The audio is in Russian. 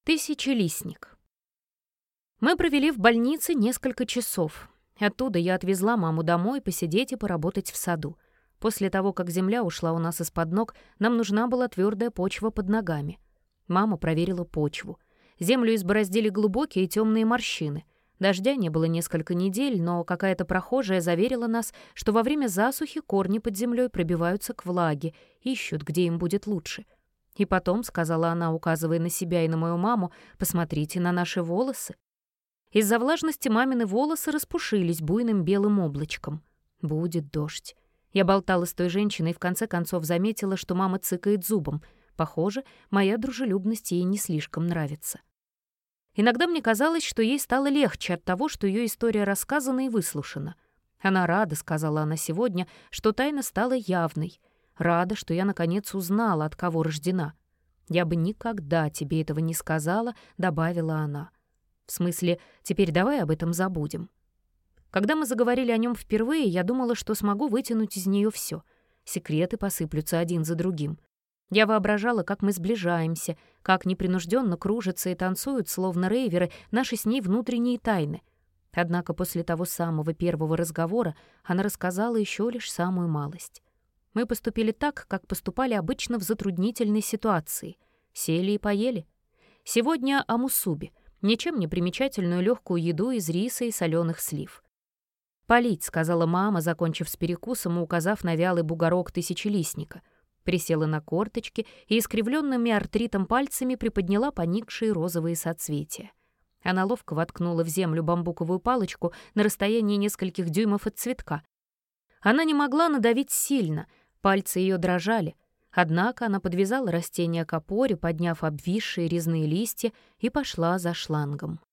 Тысячелистник. Мы провели в больнице несколько часов. Оттуда я отвезла маму домой посидеть и поработать в саду. После того, как земля ушла у нас из-под ног, нам нужна была твердая почва под ногами. Мама проверила почву. Землю избороздили глубокие темные морщины. Дождя не было несколько недель, но какая-то прохожая заверила нас, что во время засухи корни под землей пробиваются к влаге, ищут, где им будет лучше. «И потом», — сказала она, указывая на себя и на мою маму, — «посмотрите на наши волосы». Из-за влажности мамины волосы распушились буйным белым облачком. Будет дождь. Я болтала с той женщиной и в конце концов заметила, что мама цыкает зубом. Похоже, моя дружелюбность ей не слишком нравится. Иногда мне казалось, что ей стало легче от того, что ее история рассказана и выслушана. «Она рада», — сказала она сегодня, — «что тайна стала явной. Рада, что я, наконец, узнала, от кого рождена. Я бы никогда тебе этого не сказала», — добавила она. «В смысле, теперь давай об этом забудем». Когда мы заговорили о нем впервые, я думала, что смогу вытянуть из нее все. Секреты посыплются один за другим. Я воображала, как мы сближаемся, как непринужденно кружатся и танцуют, словно рейверы, наши с ней внутренние тайны. Однако после того самого первого разговора она рассказала еще лишь самую малость. Мы поступили так, как поступали обычно в затруднительной ситуации. Сели и поели. Сегодня о мусубе, ничем не примечательную легкую еду из риса и соленых слив. «Полить», — сказала мама, закончив с перекусом и указав на вялый бугорок тысячелистника. Присела на корточки и искривленными артритом пальцами приподняла поникшие розовые соцветия. Она ловко воткнула в землю бамбуковую палочку на расстоянии нескольких дюймов от цветка. Она не могла надавить сильно, пальцы ее дрожали. Однако она подвязала растение к опоре, подняв обвисшие резные листья, и пошла за шлангом.